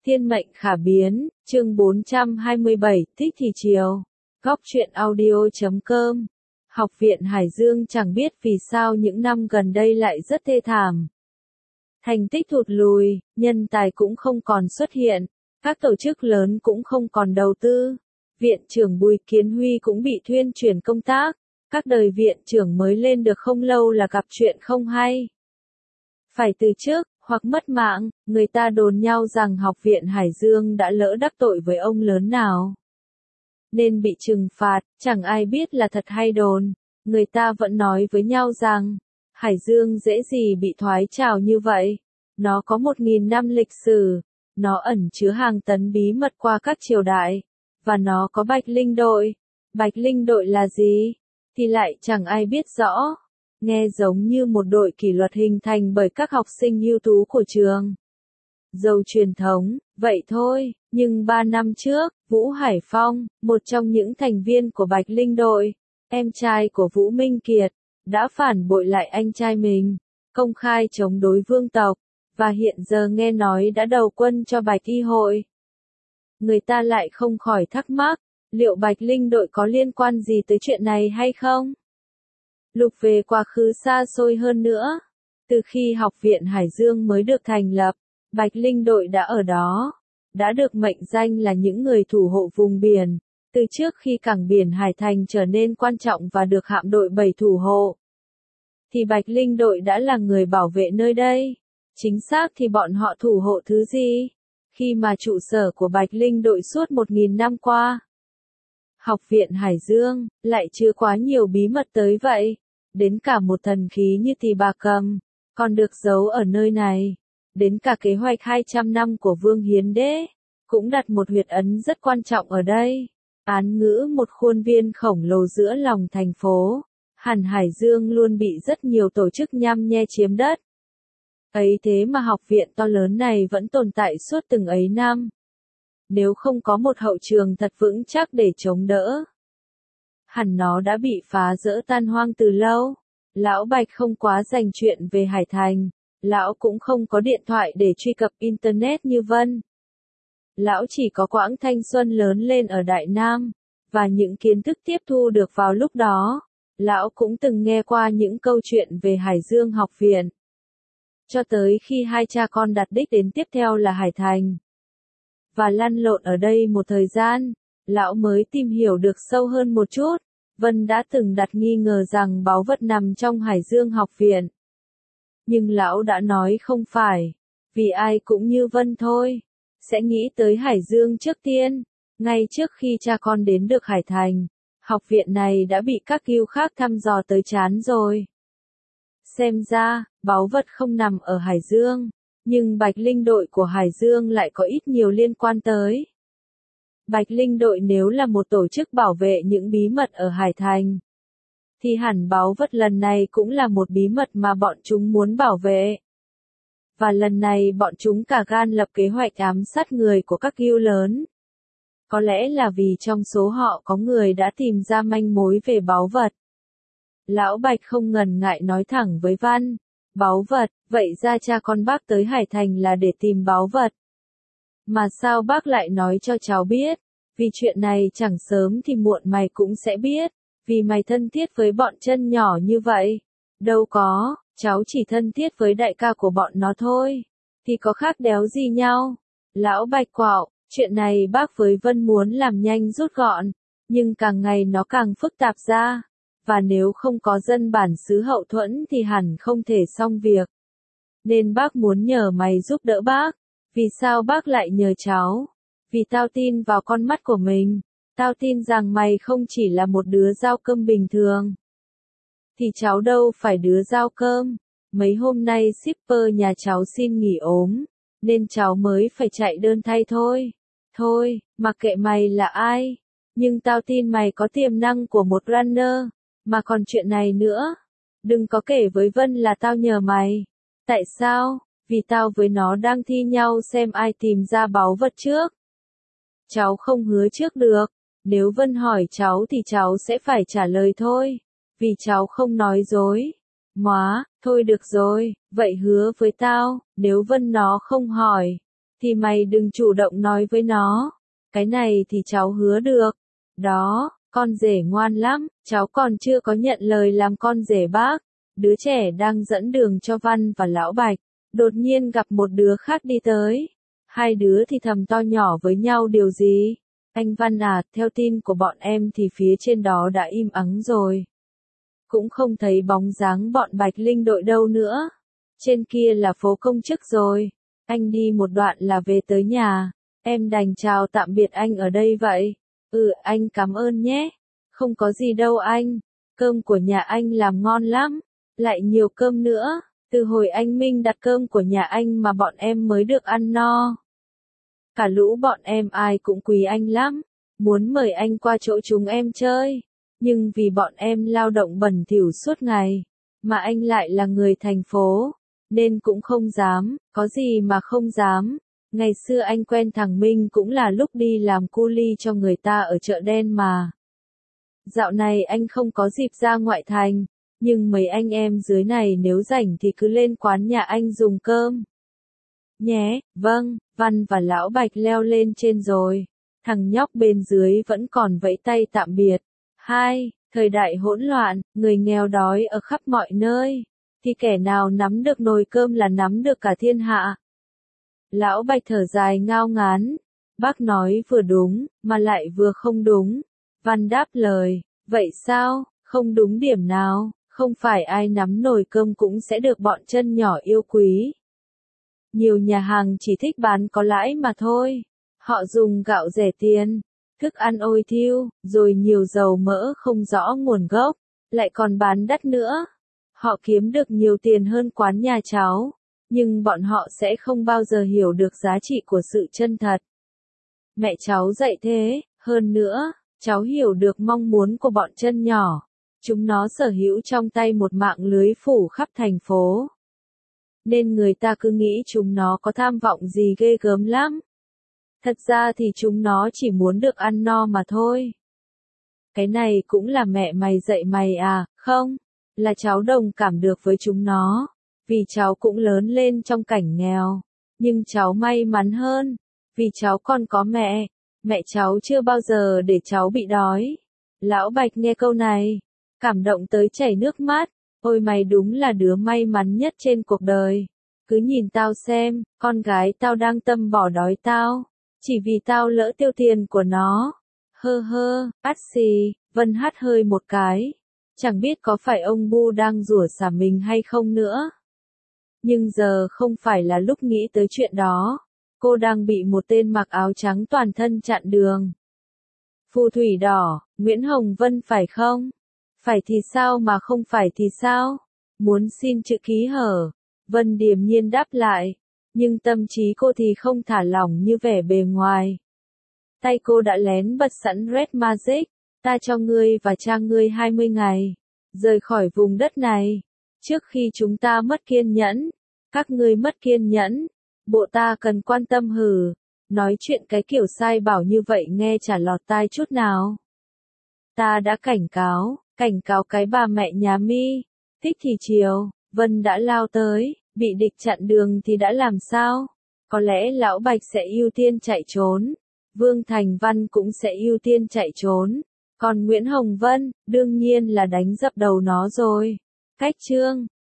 Thiên mệnh khả biến, chương 427, thích thì chiều. Góc truyện audio.com. Học viện Hải Dương chẳng biết vì sao những năm gần đây lại rất thê thảm. Thành tích thụt lùi, nhân tài cũng không còn xuất hiện, các tổ chức lớn cũng không còn đầu tư. Viện trưởng Bùi Kiến Huy cũng bị thuyên chuyển công tác, các đời viện trưởng mới lên được không lâu là gặp chuyện không hay. Phải từ chức, hoặc mất mạng, người ta đồn nhau rằng Học viện Hải Dương đã lỡ đắc tội với ông lớn nào, nên bị trừng phạt, chẳng ai biết là thật hay đồn. Người ta vẫn nói với nhau rằng, Hải Dương dễ gì bị thoái trào như vậy. Nó có 1.000 năm lịch sử, nó ẩn chứa hàng tấn bí mật qua các triều đại, và nó có Bạch Linh đội. Bạch Linh đội là gì? Thì lại chẳng ai biết rõ. Nghe giống như một đội kỷ luật hình thành bởi các học sinh ưu tú của trường. Giàu truyền thống, vậy thôi, nhưng 3 năm trước, Vũ Hải Phong, một trong những thành viên của Bạch Linh đội, em trai của Vũ Minh Kiệt, đã phản bội lại anh trai mình, công khai chống đối vương tộc, và hiện giờ nghe nói đã đầu quân cho Bạch Y hội. Người ta lại không khỏi thắc mắc, liệu Bạch Linh đội có liên quan gì tới chuyện này hay không? Lục về quá khứ xa xôi hơn nữa. Từ khi Học viện Hải Dương mới được thành lập, Bạch Linh đội đã ở đó, đã được mệnh danh là những người thủ hộ vùng biển, từ trước khi cảng biển Hải Thành trở nên quan trọng và được hạm đội 7 thủ hộ. Thì Bạch Linh đội đã là người bảo vệ nơi đây. Chính xác thì bọn họ thủ hộ thứ gì? Khi mà trụ sở của Bạch Linh đội suốt 1.000 năm qua. Học viện Hải Dương, lại chứa quá nhiều bí mật tới vậy. Đến cả một thần khí như Tỳ Bà Cầm, còn được giấu ở nơi này. Đến cả kế hoạch 200 năm của Vương Hiến Đế, cũng đặt một huyệt ấn rất quan trọng ở đây. Án ngữ một khuôn viên khổng lồ giữa lòng thành phố. Hẳn Hải Dương luôn bị rất nhiều tổ chức nhăm nhe chiếm đất. Ấy thế mà học viện to lớn này vẫn tồn tại suốt từng ấy năm. Nếu không có một hậu trường thật vững chắc để chống đỡ, hẳn nó đã bị phá rỡ tan hoang từ lâu. Lão Bạch không quá rành chuyện về Hải Thành. Lão cũng không có điện thoại để truy cập Internet như Vân. Lão chỉ có quãng thanh xuân lớn lên ở Đại Nam, và những kiến thức tiếp thu được vào lúc đó. Lão cũng từng nghe qua những câu chuyện về Hải Dương học viện. Cho tới khi hai cha con đặt đích đến tiếp theo là Hải Thành. Và lăn lộn ở đây một thời gian, lão mới tìm hiểu được sâu hơn một chút. Vân đã từng đặt nghi ngờ rằng báu vật nằm trong Hải Dương học viện. Nhưng lão đã nói không phải, vì ai cũng như Vân thôi, sẽ nghĩ tới Hải Dương trước tiên. Ngay trước khi cha con đến được Hải Thành, học viện này đã bị các kiêu khác thăm dò tới chán rồi. Xem ra, báu vật không nằm ở Hải Dương, nhưng Bạch Linh đội của Hải Dương lại có ít nhiều liên quan tới. Bạch Linh đội nếu là một tổ chức bảo vệ những bí mật ở Hải Thành, thì hẳn báu vật lần này cũng là một bí mật mà bọn chúng muốn bảo vệ. Và lần này bọn chúng cả gan lập kế hoạch ám sát người của các kiêu lớn. Có lẽ là vì trong số họ có người đã tìm ra manh mối về báu vật. Lão Bạch không ngần ngại nói thẳng với Văn, báu vật, vậy ra cha con bác tới Hải Thành là để tìm báu vật. Mà sao bác lại nói cho cháu biết? Vì chuyện này chẳng sớm thì muộn mày cũng sẽ biết. Vì mày thân thiết với bọn chân nhỏ như vậy. Đâu có, cháu chỉ thân thiết với đại ca của bọn nó thôi. Thì có khác đéo gì nhau. Lão Bạch quạo, chuyện này bác với Vân muốn làm nhanh rút gọn. Nhưng càng ngày nó càng phức tạp ra. Và nếu không có dân bản xứ hậu thuẫn thì hẳn không thể xong việc. Nên bác muốn nhờ mày giúp đỡ bác. Vì sao bác lại nhờ cháu? Vì tao tin vào con mắt của mình. Tao tin rằng mày không chỉ là một đứa giao cơm bình thường. Thì cháu đâu phải đứa giao cơm. Mấy hôm nay shipper nhà cháu xin nghỉ ốm, nên cháu mới phải chạy đơn thay thôi. Thôi, mặc kệ mày là ai. Nhưng tao tin mày có tiềm năng của một runner. Mà còn chuyện này nữa. Đừng có kể với Vân là tao nhờ mày. Tại sao? Vì tao với nó đang thi nhau xem ai tìm ra báu vật trước. Cháu không hứa trước được. Nếu Vân hỏi cháu thì cháu sẽ phải trả lời thôi. Vì cháu không nói dối. Móa, thôi được rồi, vậy hứa với tao, nếu Vân nó không hỏi, thì mày đừng chủ động nói với nó. Cái này thì cháu hứa được. Đó, con rể ngoan lắm, cháu còn chưa có nhận lời làm con rể bác. Đứa trẻ đang dẫn đường cho Văn và Lão Bạch, đột nhiên gặp một đứa khác đi tới. Hai đứa thì thầm to nhỏ với nhau điều gì? Anh Văn à, theo tin của bọn em thì phía trên đó đã im ắng rồi. Cũng không thấy bóng dáng bọn Bạch Linh đội đâu nữa. Trên kia là phố Công Chức rồi. Anh đi một đoạn là về tới nhà. Em đành chào tạm biệt anh ở đây vậy. Anh cảm ơn nhé. Không có gì đâu anh. Cơm của nhà anh làm ngon lắm. Lại nhiều cơm nữa. Từ hồi anh Minh đặt cơm của nhà anh mà bọn em mới được ăn no. Cả lũ bọn em ai cũng quý anh lắm. Muốn mời anh qua chỗ chúng em chơi. Nhưng vì bọn em lao động bẩn thỉu suốt ngày. Mà anh lại là người thành phố. Nên cũng không dám. Có gì mà không dám. Ngày xưa anh quen thằng Minh cũng là lúc đi làm cu li cho người ta ở chợ đen mà. Dạo này anh không có dịp ra ngoại thành. Nhưng mấy anh em dưới này nếu rảnh thì cứ lên quán nhà anh dùng cơm. Nhé, vâng, Văn và Lão Bạch leo lên trên rồi. Thằng nhóc bên dưới vẫn còn vẫy tay tạm biệt. 2. Thời đại hỗn loạn, người nghèo đói ở khắp mọi nơi. Thì kẻ nào nắm được nồi cơm là nắm được cả thiên hạ. Lão Bạch thở dài ngao ngán. Bác nói vừa đúng, mà lại vừa không đúng. Văn đáp lời, vậy sao, không đúng điểm nào, không phải ai nắm nồi cơm cũng sẽ được bọn chân nhỏ yêu quý. Nhiều nhà hàng chỉ thích bán có lãi mà thôi. Họ dùng gạo rẻ tiền, thức ăn ôi thiu, rồi nhiều dầu mỡ không rõ nguồn gốc, lại còn bán đắt nữa. Họ kiếm được nhiều tiền hơn quán nhà cháu, nhưng bọn họ sẽ không bao giờ hiểu được giá trị của sự chân thật. Mẹ cháu dạy thế, hơn nữa, cháu hiểu được mong muốn của bọn chân nhỏ. Chúng nó sở hữu trong tay một mạng lưới phủ khắp thành phố. Nên người ta cứ nghĩ chúng nó có tham vọng gì ghê gớm lắm. Thật ra thì chúng nó chỉ muốn được ăn no mà thôi. Cái này cũng là mẹ mày dạy mày à, không? Là cháu đồng cảm được với chúng nó. Vì cháu cũng lớn lên trong cảnh nghèo. Nhưng cháu may mắn hơn. Vì cháu còn có mẹ. Mẹ cháu chưa bao giờ để cháu bị đói. Lão Bạch nghe câu này. Cảm động tới chảy nước mắt. Ôi mày đúng là đứa may mắn nhất trên cuộc đời. Cứ nhìn tao xem, con gái tao đang tâm bỏ đói tao. Chỉ vì tao lỡ tiêu tiền của nó. Hơ hơ, át xì, Vân hắt hơi một cái. Chẳng biết có phải ông Bu đang rủa xả mình hay không nữa. Nhưng giờ không phải là lúc nghĩ tới chuyện đó. Cô đang bị một tên mặc áo trắng toàn thân chặn đường. Phù thủy đỏ, Nguyễn Hồng Vân phải không? Phải thì sao mà không phải thì sao? Muốn xin chữ ký hở? Vân điềm nhiên đáp lại. Nhưng tâm trí cô thì không thả lỏng như vẻ bề ngoài. Tay cô đã lén bật sẵn Red Magic. Ta cho ngươi và cha ngươi 20 ngày. Rời khỏi vùng đất này. Trước khi chúng ta mất kiên nhẫn. Các ngươi mất kiên nhẫn. Bộ ta cần quan tâm hử. Nói chuyện cái kiểu sai bảo như vậy nghe chả lọt tai chút nào. Ta đã cảnh cáo cái bà mẹ nhà mi. Thích thì chiều, Vân đã lao tới, bị địch chặn đường thì đã làm sao? Có lẽ Lão Bạch sẽ ưu tiên chạy trốn. Vương Thành Văn cũng sẽ ưu tiên chạy trốn. Còn Nguyễn Hồng Vân, đương nhiên là đánh dập đầu nó rồi. Cách chương